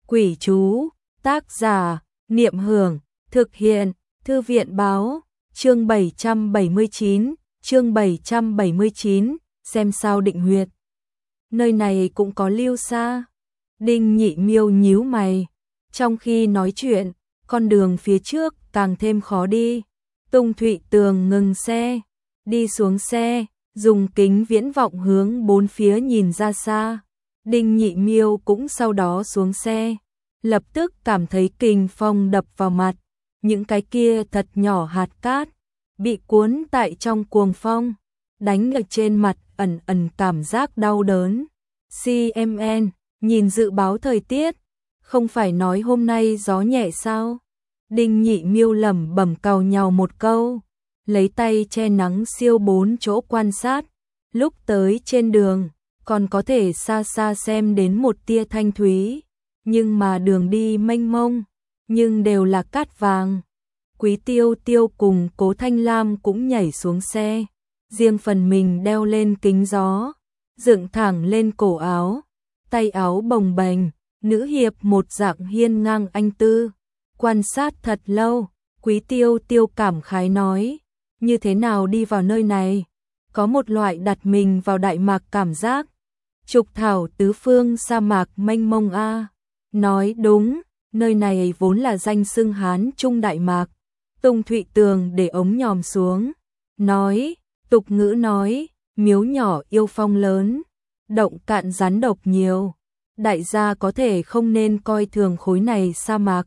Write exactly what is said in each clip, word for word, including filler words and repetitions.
Quỷ chú, tác giả, Niệm Hưởng, thực hiện, Thư viện báo, chương bảy trăm bảy mươi chín, chương bảy trăm bảy mươi chín, xem sao định huyệt. Nơi này cũng có lưu xa. Đinh Nhị Miêu nhíu mày, trong khi nói chuyện, con đường phía trước càng thêm khó đi. Tung Thụy Tường ngừng xe, đi xuống xe, dùng kính viễn vọng hướng bốn phía nhìn ra xa. Đinh Nhị Miêu cũng sau đó xuống xe, lập tức cảm thấy kình phong đập vào mặt, những cái kia thật nhỏ hạt cát bị cuốn tại trong cuồng phong, đánh ở trên mặt, ẩn ẩn cảm giác đau đớn. xê em en, nhìn dự báo thời tiết, không phải nói hôm nay gió nhẹ sao? Đinh Nhị Miêu lẩm bẩm càu nhàu một câu, lấy tay che nắng siêu bốn chỗ quan sát, lúc tới trên đường, còn có thể xa xa xem đến một tia thanh thúy, nhưng mà đường đi mênh mông, nhưng đều là cát vàng. Quý Tiêu Tiêu cùng Cố Thanh Lam cũng nhảy xuống xe, riêng phần mình đeo lên kính gió, dựng thẳng lên cổ áo, tay áo bồng bềnh, nữ hiệp một dạng hiên ngang anh tư. Quan sát thật lâu, Quý Tiêu Tiêu cảm khái nói, như thế nào đi vào nơi này, có một loại đặt mình vào Đại Mạc cảm giác. Trục thảo tứ phương sa mạc mênh mông a. Nói đúng, nơi này vốn là danh xưng Hán Trung Đại Mạc. Tung Thụy Tường để ống nhòm xuống, nói, tục ngữ nói, miếu nhỏ yêu phong lớn, động cạn rắn độc nhiều, đại gia có thể không nên coi thường khối này sa mạc.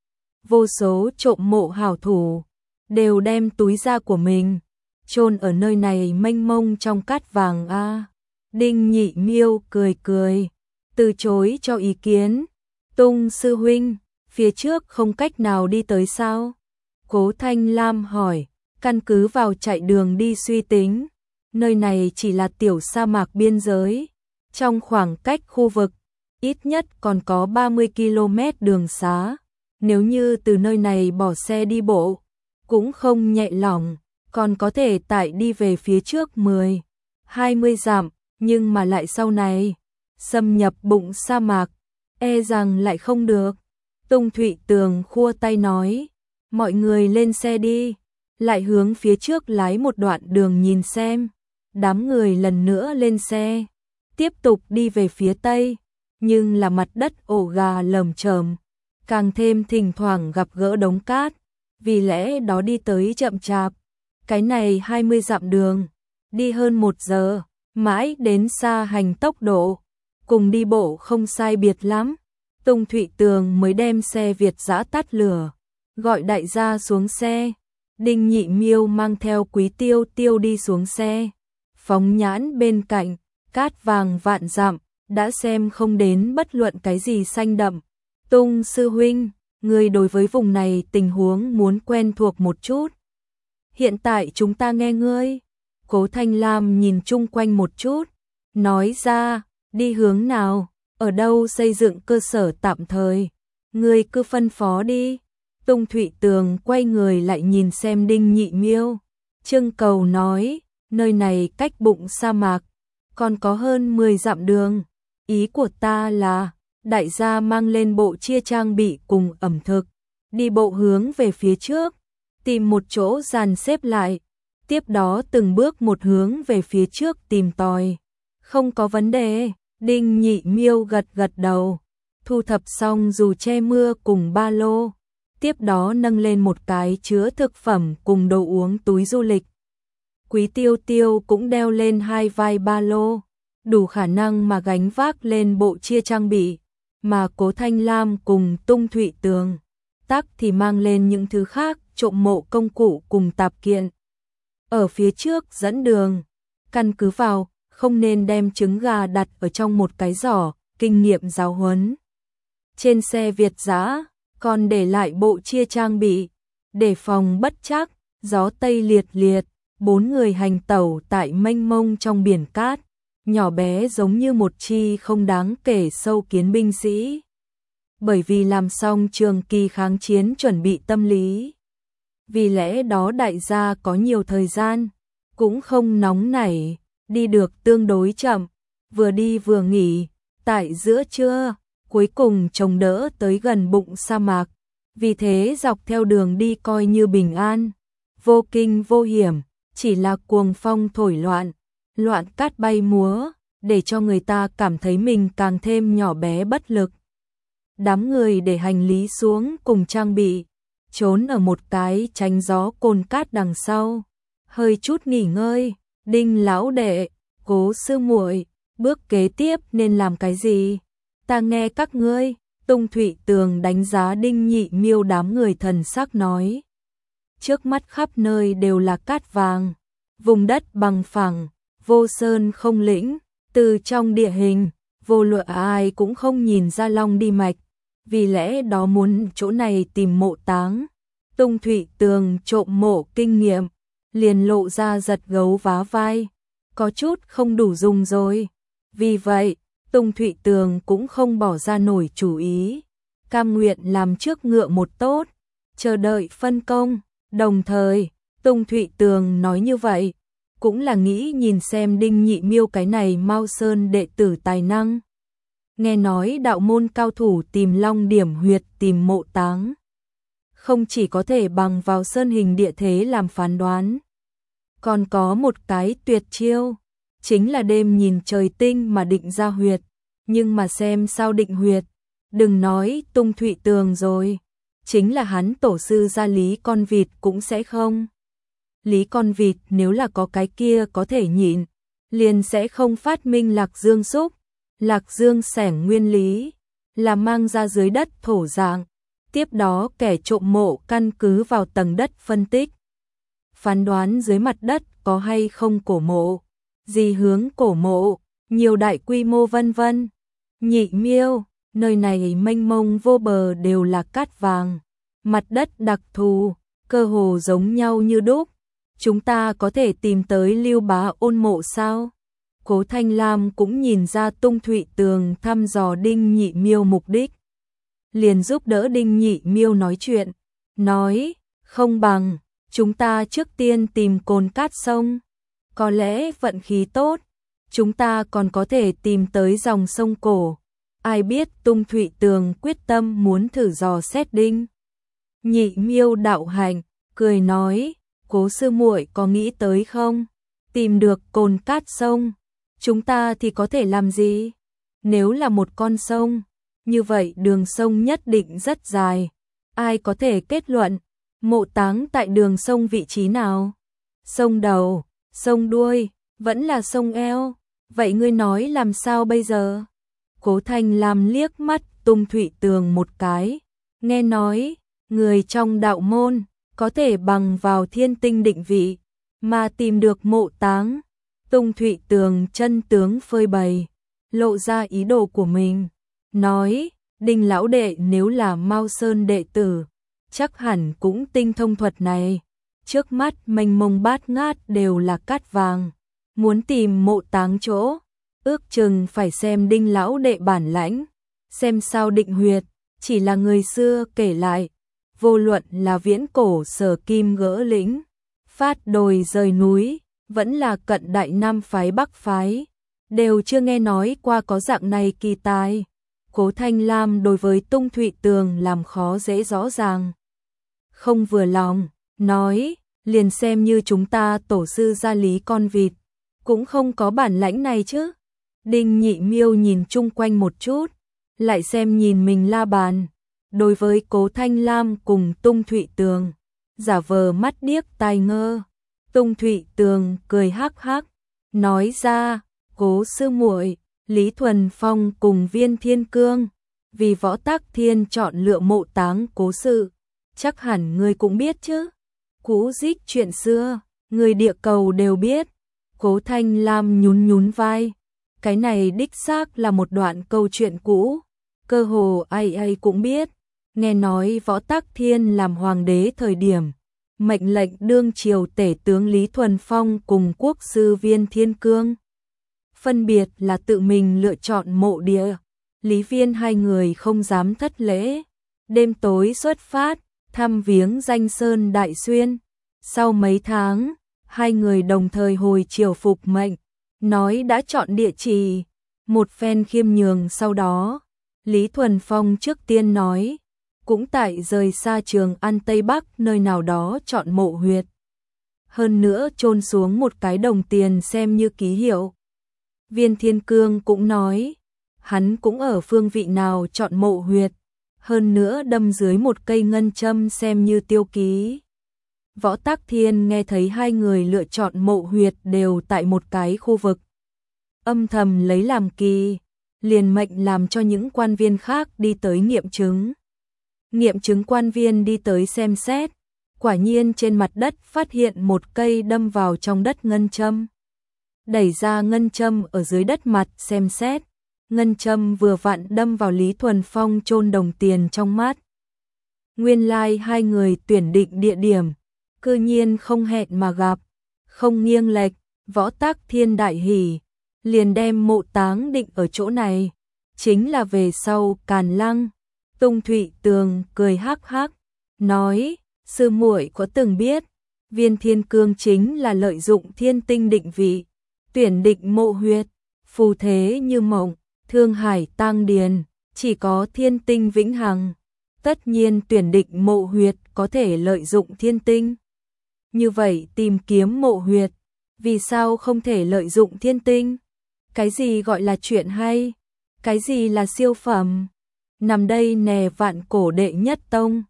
Vô số trộm mộ hảo thủ đều đem túi da của mình chôn ở nơi này mênh mông trong cát vàng a. Đinh Nhị Miêu cười cười, từ chối cho ý kiến. Tung sư huynh, phía trước không cách nào đi tới sao? Cố Thanh Lam hỏi, căn cứ vào chạy đường đi suy tính, nơi này chỉ là tiểu sa mạc biên giới, trong khoảng cách khu vực ít nhất còn có ba mươi ki lô mét đường xá. Nếu như từ nơi này bỏ xe đi bộ, cũng không nhẹ lòng, còn có thể tải đi về phía trước mười, hai mươi dặm, nhưng mà lại sau này, xâm nhập bụng sa mạc, e rằng lại không được. Tung Thụy Tường khua tay nói, mọi người lên xe đi, lại hướng phía trước lái một đoạn đường nhìn xem. Đám người lần nữa lên xe, tiếp tục đi về phía tây, nhưng là mặt đất ổ gà lởm chởm, càng thêm thỉnh thoảng gặp gỡ đống cát, vì lẽ đó đi tới chậm chạp. Cái này hai mươi dặm đường, đi hơn một giờ, mãi đến xa hành tốc độ, cùng đi bộ không sai biệt lắm. Tung Thụy Tường mới đem xe Việt dã tắt lửa, gọi đại gia xuống xe. Đinh Nhị Miêu mang theo Quý Tiêu Tiêu đi xuống xe, phóng nhãn bên cạnh, cát vàng vạn dặm, đã xem không đến bất luận cái gì xanh đậm. Tung sư huynh, người đối với vùng này tình huống muốn quen thuộc một chút. Hiện tại chúng ta nghe ngươi. Cố Thanh Lam nhìn chung quanh một chút, nói ra, đi hướng nào, ở đâu xây dựng cơ sở tạm thời, ngươi cứ phân phó đi. Tung Thụy Tường quay người lại nhìn xem Đinh Nhị Miêu, trưng cầu nói, nơi này cách bụng sa mạc, còn có hơn mười dặm đường. Ý của ta là, đại gia mang lên bộ chia trang bị cùng ẩm thực, đi bộ hướng về phía trước, tìm một chỗ dàn xếp lại, tiếp đó từng bước một hướng về phía trước tìm tòi. Không có vấn đề. Đinh Nhị Miêu gật gật đầu, thu thập xong dù che mưa cùng ba lô, tiếp đó nâng lên một cái chứa thực phẩm cùng đồ uống túi du lịch. Quý Tiêu Tiêu cũng đeo lên hai vai ba lô, đủ khả năng mà gánh vác lên bộ chia trang bị, mà Cố Thanh Lam cùng Tung Thụy Tường tắc thì mang lên những thứ khác, trộm mộ công cụ cùng tạp kiện. Ở phía trước dẫn đường, căn cứ vào, không nên đem trứng gà đặt ở trong một cái giỏ, kinh nghiệm giáo huấn. Trên xe Việt dã còn để lại bộ chia trang bị, để phòng bất trắc, gió tây liệt liệt, bốn người hành tẩu tại mênh mông trong biển cát, nhỏ bé giống như một chi không đáng kể sâu kiến binh sĩ. Bởi vì làm xong trường kỳ kháng chiến chuẩn bị tâm lý, vì lẽ đó đại gia có nhiều thời gian, cũng không nóng nảy, đi được tương đối chậm, vừa đi vừa nghỉ, tại giữa trưa, cuối cùng chống đỡ tới gần bụng sa mạc. Vì thế dọc theo đường đi coi như bình an, vô kinh vô hiểm, chỉ là cuồng phong thổi loạn, loạn cát bay múa, để cho người ta cảm thấy mình càng thêm nhỏ bé bất lực. Đám người để hành lý xuống cùng trang bị, trốn ở một cái tránh gió cồn cát đằng sau, hơi chút nghỉ ngơi. Đinh lão đệ, Cố sư muội, bước kế tiếp nên làm cái gì? Ta nghe các ngươi. Tung Thụy Tường đánh giá Đinh Nhị Miêu đám người thần sắc nói. Trước mắt khắp nơi đều là cát vàng, vùng đất bằng phẳng, vô sơn không lĩnh, từ trong địa hình, vô luận ai cũng không nhìn ra long đi mạch, vì lẽ đó muốn chỗ này tìm mộ táng. Tung Thụy Tường trộm mộ kinh nghiệm, liền lộ ra giật gấu vá vai, có chút không đủ dùng rồi. Vì vậy, Tung Thụy Tường cũng không bỏ ra nổi chủ ý, cam nguyện làm trước ngựa một tốt, chờ đợi phân công. Đồng thời, Tung Thụy Tường nói như vậy, cũng là nghĩ nhìn xem Đinh Nhị Miêu cái này Mao Sơn đệ tử tài năng. Nghe nói đạo môn cao thủ tìm long điểm huyệt tìm mộ táng, không chỉ có thể bằng vào sơn hình địa thế làm phán đoán, còn có một cái tuyệt chiêu, chính là đêm nhìn trời tinh mà định ra huyệt. Nhưng mà xem sao định huyệt, đừng nói Tung Thụy Tường rồi, chính là hắn tổ sư gia Lý Con Vịt cũng sẽ không. Lý Con Vịt nếu là có cái kia có thể nhịn, liền sẽ không phát minh Lạc Dương xúc, Lạc Dương xẻng nguyên lý, là mang ra dưới đất thổ dạng, tiếp đó kẻ trộm mộ căn cứ vào tầng đất phân tích, phán đoán dưới mặt đất có hay không cổ mộ, gì hướng cổ mộ, nhiều đại quy mô vân vân. Nhị Miêu, nơi này mênh mông vô bờ đều là cát vàng, mặt đất đặc thù, cơ hồ giống nhau như đúc. Chúng ta có thể tìm tới Lưu Bá Ôn mộ sao? Cố Thanh Lam cũng nhìn ra Tung Thụy Tường thăm dò Đinh Nhị Miêu mục đích, liền giúp đỡ Đinh Nhị Miêu nói chuyện, nói, không bằng, chúng ta trước tiên tìm cồn cát sông, có lẽ vận khí tốt, chúng ta còn có thể tìm tới dòng sông cổ. Ai biết Tung Thụy Tường quyết tâm muốn thử dò xét Đinh Nhị Miêu đạo hạnh, cười nói, Cố sư muội có nghĩ tới không? Tìm được cồn cát sông, chúng ta thì có thể làm gì? Nếu là một con sông, như vậy đường sông nhất định rất dài. Ai có thể kết luận mộ táng tại đường sông vị trí nào? Sông đầu, sông đuôi, vẫn là sông eo. Vậy ngươi nói làm sao bây giờ? Cố Thanh Lam liếc mắt Tung Thụy Tường một cái, nghe nói, người trong đạo môn có thể bằng vào thiên tinh định vị mà tìm được mộ táng. Tung Thụy Tường chân tướng phơi bày, lộ ra ý đồ của mình, nói, Đinh lão đệ nếu là Mao Sơn đệ tử, chắc hẳn cũng tinh thông thuật này. Trước mắt mênh mông bát ngát đều là cát vàng, muốn tìm mộ táng chỗ, ước chừng phải xem Đinh lão đệ bản lãnh, xem sao định huyệt. Chỉ là người xưa kể lại, vô luận là viễn cổ Sở Kim gỡ lĩnh, phát đồi rời núi, vẫn là cận đại Nam phái Bắc phái, đều chưa nghe nói qua có dạng này kỳ tài. Cố Thanh Lam đối với Tung Thụy Tường làm khó dễ rõ ràng, không vừa lòng, nói, liền xem như chúng ta tổ sư gia Lý Con Vịt, cũng không có bản lãnh này chứ. Đinh Nhị Miêu nhìn chung quanh một chút, lại xem nhìn mình la bàn, đối với Cố Thanh Lam cùng Tung Thụy Tường, giả vờ mắt điếc tai ngơ. Tung Thụy Tường cười hắc hắc, nói ra, Cố sư muội, Lý Thuần Phong cùng Viên Thiên Cương, vì Võ Tắc Thiên chọn lựa mộ táng cố sự, chắc hẳn ngươi cũng biết chứ. Cũ dích chuyện xưa, người địa cầu đều biết. Cố Thanh Lam nhún nhún vai, cái này đích xác là một đoạn câu chuyện cũ, cơ hồ ai ai cũng biết. Nghe nói Võ Tắc Thiên làm hoàng đế thời điểm, mệnh lệnh đương triều tể tướng Lý Thuần Phong cùng quốc sư Viên Thiên Cương, phân biệt là tự mình lựa chọn mộ địa. Lý Viên hai người không dám thất lễ, đêm tối xuất phát, thăm viếng danh sơn Đại Xuyên. Sau mấy tháng, hai người đồng thời hồi triều phục mệnh, nói đã chọn địa chỉ, một phen khiêm nhường sau đó, Lý Thuần Phong trước tiên nói, cũng tại rời xa Trường An Tây Bắc nơi nào đó chọn mộ huyệt. Hơn nữa chôn xuống một cái đồng tiền xem như ký hiệu. Viên Thiên Cương cũng nói, hắn cũng ở phương vị nào chọn mộ huyệt, hơn nữa đâm dưới một cây ngân châm xem như tiêu ký. Võ Tắc Thiên nghe thấy hai người lựa chọn mộ huyệt đều tại một cái khu vực. Âm thầm lấy làm kỳ, liền mệnh làm cho những quan viên khác đi tới nghiệm chứng. Nghiệm chứng quan viên đi tới xem xét, quả nhiên trên mặt đất phát hiện một cây đâm vào trong đất ngân châm. Đẩy ra ngân châm ở dưới đất mặt xem xét, ngân châm vừa vặn đâm vào Lý Thuần Phong chôn đồng tiền trong mắt. Nguyên lai like hai người tuyển định địa điểm, cư nhiên không hẹn mà gặp, không nghiêng lệch, Võ Tắc Thiên đại hỉ, liền đem mộ táng định ở chỗ này, chính là về sau Càn Lăng. Tung Thụy Tường cười hắc hắc, nói, sư muội có từng biết, Viên Thiên Cương chính là lợi dụng thiên tinh định vị, tuyển định mộ huyệt, phù thế như mộng, Thương Hải tang điền, chỉ có thiên tinh vĩnh hằng. Tất nhiên tuyển định mộ huyệt có thể lợi dụng thiên tinh. Như vậy tìm kiếm mộ huyệt, vì sao không thể lợi dụng thiên tinh? Cái gì gọi là chuyện hay? Cái gì là siêu phẩm? Nằm đây nè vạn cổ đệ nhất tông.